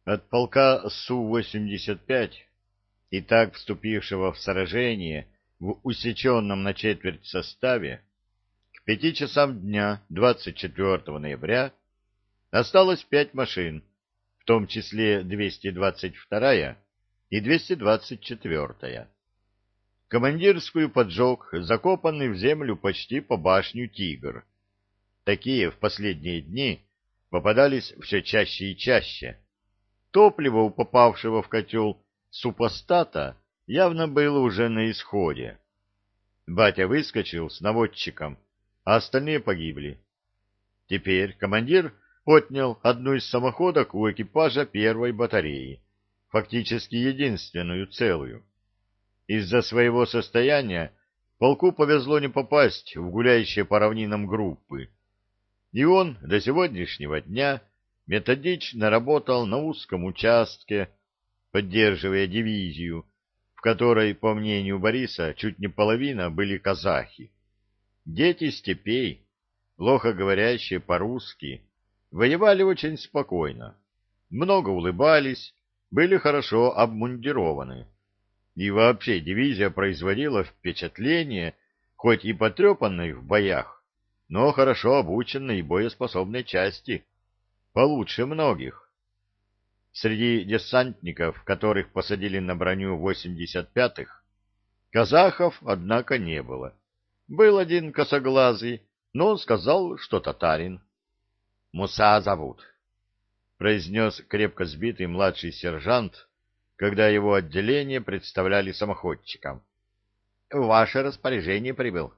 От полка Су-85, и так вступившего в сражение в усеченном на четверть составе, к 5 часам дня 24 ноября осталось 5 машин, в том числе 222-я и 224-я. Командирскую поджег закопанный в землю почти по башню «Тигр». Такие в последние дни попадались все чаще и чаще. Топливо у попавшего в котел супостата явно было уже на исходе. Батя выскочил с наводчиком, а остальные погибли. Теперь командир отнял одну из самоходок у экипажа первой батареи, фактически единственную целую. Из-за своего состояния полку повезло не попасть в гуляющие по равнинам группы, и он до сегодняшнего дня методично работал на узком участке, поддерживая дивизию, в которой, по мнению Бориса, чуть не половина были казахи. Дети степей, плохо говорящие по-русски, воевали очень спокойно, много улыбались, были хорошо обмундированы. И вообще дивизия производила впечатление, хоть и потрепанной в боях, но хорошо обученной и боеспособной части, получше многих. Среди десантников, которых посадили на броню 85-х, казахов, однако, не было. Был один косоглазый, но он сказал, что татарин. «Муса зовут», — произнес крепко сбитый младший сержант, когда его отделение представляли самоходчикам. «В ваше распоряжение прибыл».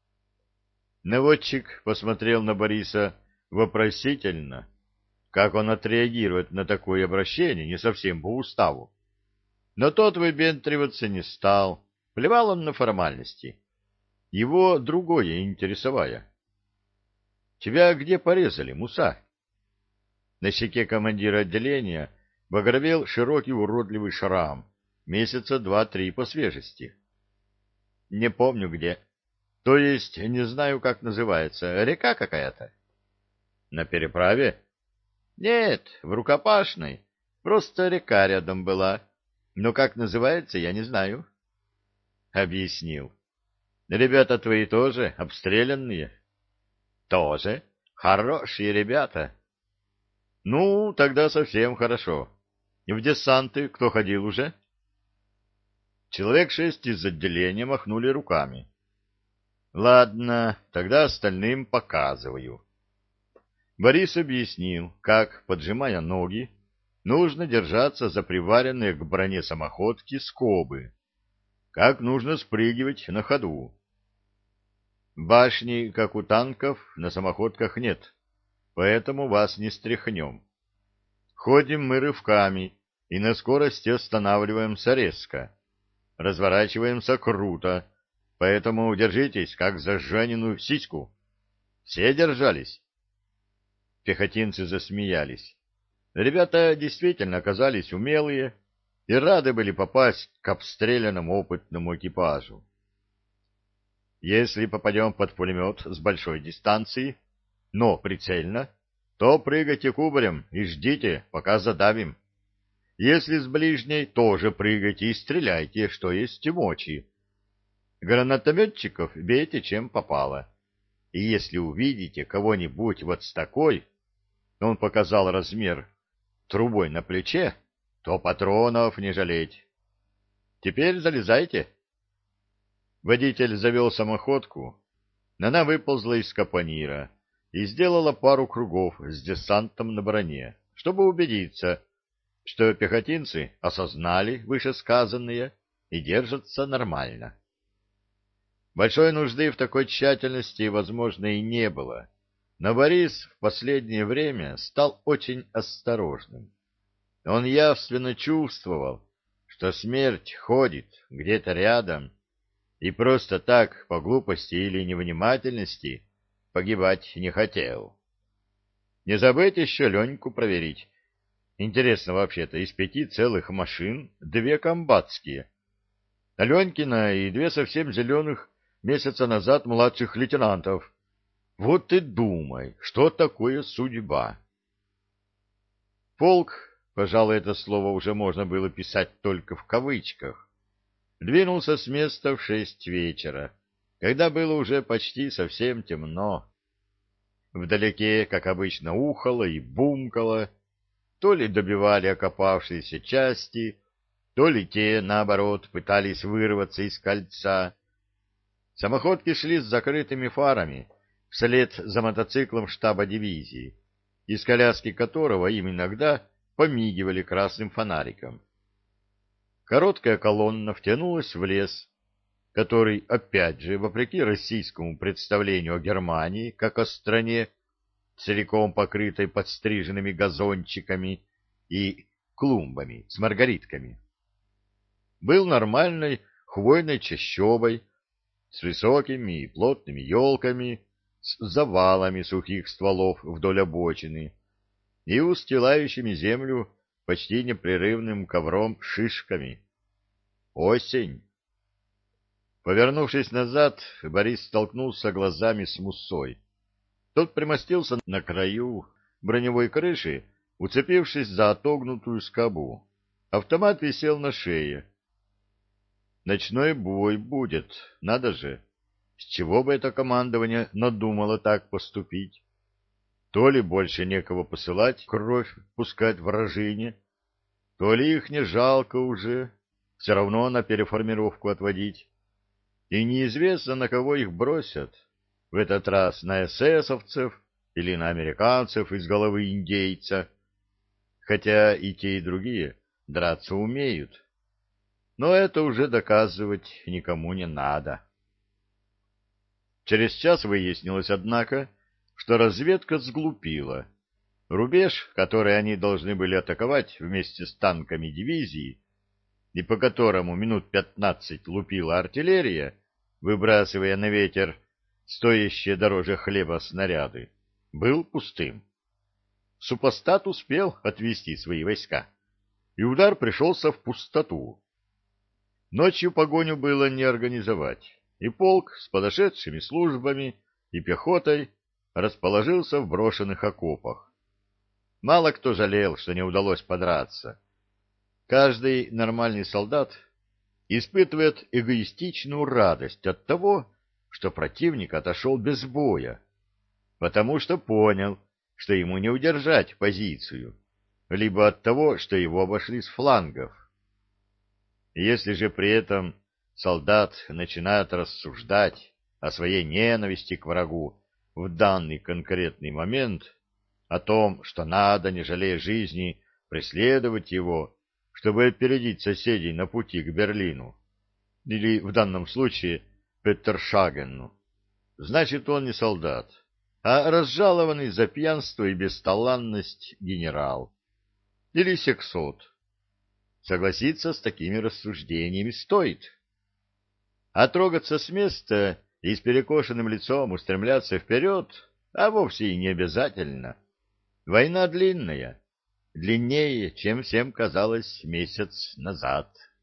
Наводчик посмотрел на Бориса вопросительно. Как он отреагирует на такое обращение, не совсем по уставу. Но тот выпендриваться не стал, плевал он на формальности. Его другое интересовало. «Тебя где порезали, Муса?» На щеке командира отделения багровел широкий уродливый шрам, месяца 2-3 по свежести. «Не помню где. То есть не знаю, как называется. Река какая-то». «На переправе?» «Нет, в рукопашной. Просто река рядом была. Но как называется, я не знаю». Объяснил. «Ребята твои тоже обстрелянные?» «Тоже. Хорошие ребята». «Ну, тогда совсем хорошо. В десанты кто ходил уже?» Человек 6 из отделения махнули руками. «Ладно, тогда остальным показываю». Борис объяснил, как, поджимая ноги, нужно держаться за приваренные к броне самоходки скобы, как нужно спрыгивать на ходу. Башни, как у танков, на самоходках нет, поэтому вас не стряхнем. Ходим мы рывками и на скорости останавливаемся резко. Разворачиваемся круто, поэтому держитесь, как за Жанину сиську. Все держались. Пехотинцы засмеялись. Ребята действительно оказались умелые и рады были попасть к обстрелянному опытному экипажу. Если попадем под пулемет с большой дистанции, но прицельно, то прыгайте кубарем и ждите, пока задавим. Если с ближней, тоже прыгайте и стреляйте, что есть мочи. Гранатометчиков бейте, чем попало. И если увидите кого-нибудь вот с такой, он показал размер, трубой на плече, то патронов не жалеть. Теперь залезайте. Водитель завел самоходку, она выползла из капонира и сделала пару кругов с десантом на броне, чтобы убедиться, что пехотинцы осознали вышесказанное и держатся нормально. Большой нужды в такой тщательности, возможно, и не было, но Борис в последнее время стал очень осторожным. Он явственно чувствовал, что смерть ходит где-то рядом, и просто так, по глупости или невнимательности, погибать не хотел. Не забыть еще Леньку проверить. Интересно вообще-то, из 5 целых машин 2 комбатские. Ленькина и 2 совсем зеленых месяца назад младших лейтенантов. Вот и думай, что такое судьба. Полк пожалуй, это слово уже можно было писать только в кавычках, двинулся с места в 6 вечера, когда было уже почти совсем темно. Вдалеке, как обычно, ухало и бумкало, то ли добивали окопавшиеся части, то ли те, наоборот, пытались вырваться из кольца. Самоходки шли с закрытыми фарами, вслед за мотоциклом штаба дивизии, из коляски которого им иногда помигивали красным фонариком. Короткая колонна втянулась в лес, который, опять же, вопреки российскому представлению о Германии, как о стране, целиком покрытой подстриженными газончиками и клумбами с маргаритками, был нормальной хвойной чащобой, с высокими и плотными елками, с завалами сухих стволов вдоль обочины и устилающими землю почти непрерывным ковром шишками. Осень. Повернувшись назад, Борис столкнулся глазами с Муссой. Тот примостился на краю броневой крыши, уцепившись за отогнутую скобу. Автомат висел на шее. Ночной бой будет, надо же. С чего бы это командование надумало так поступить? То ли больше некого посылать, кровь пускать вражине, то ли их не жалко уже, все равно на переформировку отводить. И неизвестно, на кого их бросят. В этот раз на эсэсовцев или на американцев из головы индейца. Хотя и те, и другие драться умеют. Но это уже доказывать никому не надо. Через час выяснилось, однако, что разведка сглупила. Рубеж, который они должны были атаковать вместе с танками дивизии, и по которому минут 15 лупила артиллерия, выбрасывая на ветер стоящие дороже хлеба снаряды, был пустым. Супостат успел отвести свои войска, и удар пришелся в пустоту. Ночью погоню было не организовать, и полк с подошедшими службами и пехотой расположился в брошенных окопах. Мало кто жалел, что не удалось подраться. Каждый нормальный солдат испытывает эгоистичную радость от того, что противник отошел без боя, потому что понял, что ему не удержать позицию, либо от того, что его обошли с флангов. Если же при этом солдат начинает рассуждать о своей ненависти к врагу в данный конкретный момент, о том, что надо, не жалея жизни, преследовать его, чтобы опередить соседей на пути к Берлину, или в данном случае Петершагену, значит, он не солдат, а разжалованный за пьянство и бесталанность генерал или сексот. Согласиться с такими рассуждениями стоит. А трогаться с места и с перекошенным лицом устремляться вперед, а вовсе и не обязательно. Война длинная, длиннее, чем всем казалось месяц назад.